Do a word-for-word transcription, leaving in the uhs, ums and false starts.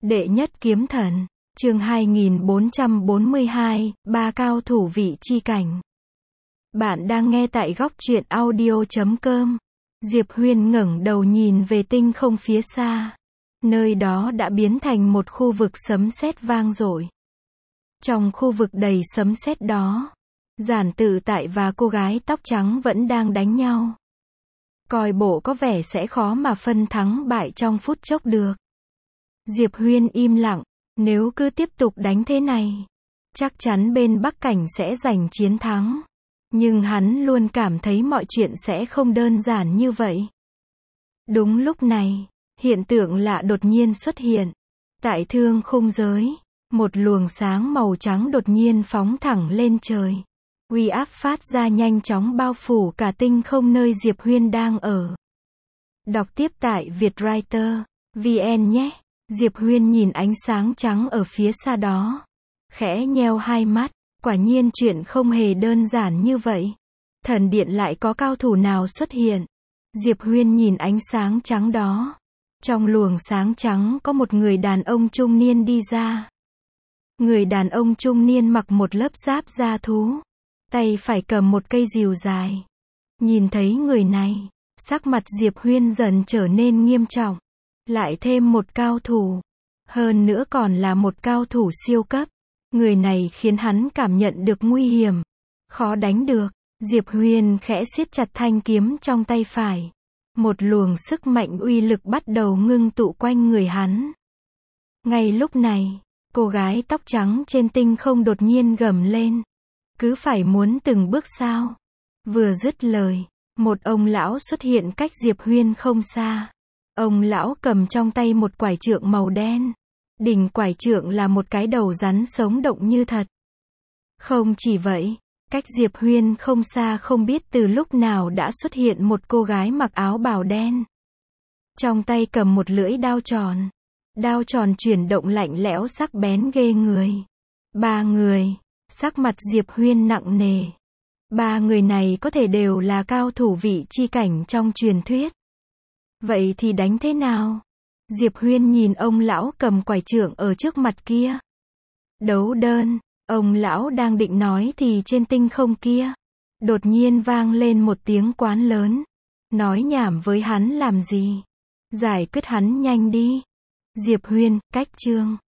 Đệ nhất kiếm thần, chương hai nghìn bốn trăm bốn mươi hai, ba cao thủ vị chi cảnh. Bạn đang nghe tại góc truyện audio chấm com. Diệp Huyên ngẩng đầu nhìn về tinh không phía xa. Nơi đó đã biến thành một khu vực sấm sét vang dội. Trong khu vực đầy sấm sét đó, Giản Tự Tại và cô gái tóc trắng vẫn đang đánh nhau. Coi bộ có vẻ sẽ khó mà phân thắng bại trong phút chốc được. Diệp Huyên im lặng, nếu cứ tiếp tục đánh thế này, chắc chắn bên Bắc Cảnh sẽ giành chiến thắng. Nhưng hắn luôn cảm thấy mọi chuyện sẽ không đơn giản như vậy. Đúng lúc này, hiện tượng lạ đột nhiên xuất hiện. Tại thương khung giới, một luồng sáng màu trắng đột nhiên phóng thẳng lên trời. Uy áp phát ra nhanh chóng bao phủ cả tinh không nơi Diệp Huyên đang ở. Đọc tiếp tại Vietwriter chấm vn nhé. Diệp Huyên nhìn ánh sáng trắng ở phía xa đó, khẽ nheo hai mắt, quả nhiên chuyện không hề đơn giản như vậy. Thần điện lại có cao thủ nào xuất hiện? Diệp Huyên nhìn ánh sáng trắng đó. Trong luồng sáng trắng có một người đàn ông trung niên đi ra. Người đàn ông trung niên mặc một lớp giáp da thú, tay phải cầm một cây rìu dài. Nhìn thấy người này, sắc mặt Diệp Huyên dần trở nên nghiêm trọng. Lại thêm một cao thủ, hơn nữa còn là một cao thủ siêu cấp. Người này khiến hắn cảm nhận được nguy hiểm, khó đánh được. Diệp Huyên khẽ siết chặt thanh kiếm trong tay phải. Một luồng sức mạnh uy lực bắt đầu ngưng tụ quanh người hắn. Ngay lúc này, cô gái tóc trắng trên tinh không đột nhiên gầm lên. Cứ phải muốn từng bước sao? Vừa dứt lời, một ông lão xuất hiện cách Diệp Huyên không xa. Ông lão cầm trong tay một quải trượng màu đen. Đỉnh quải trượng là một cái đầu rắn sống động như thật. Không chỉ vậy, cách Diệp Huyên không xa không biết từ lúc nào đã xuất hiện một cô gái mặc áo bào đen. Trong tay cầm một lưỡi đao tròn. Đao tròn chuyển động lạnh lẽo sắc bén ghê người. Ba người, sắc mặt Diệp Huyên nặng nề. Ba người này có thể đều là cao thủ vị chi cảnh trong truyền thuyết. Vậy thì đánh thế nào? Diệp Huyên nhìn ông lão cầm quải trượng ở trước mặt kia. Đấu đơn, ông lão đang định nói thì trên tinh không kia, đột nhiên vang lên một tiếng quán lớn. Nói nhảm với hắn làm gì? Giải quyết hắn nhanh đi. Diệp Huyên, cách chương.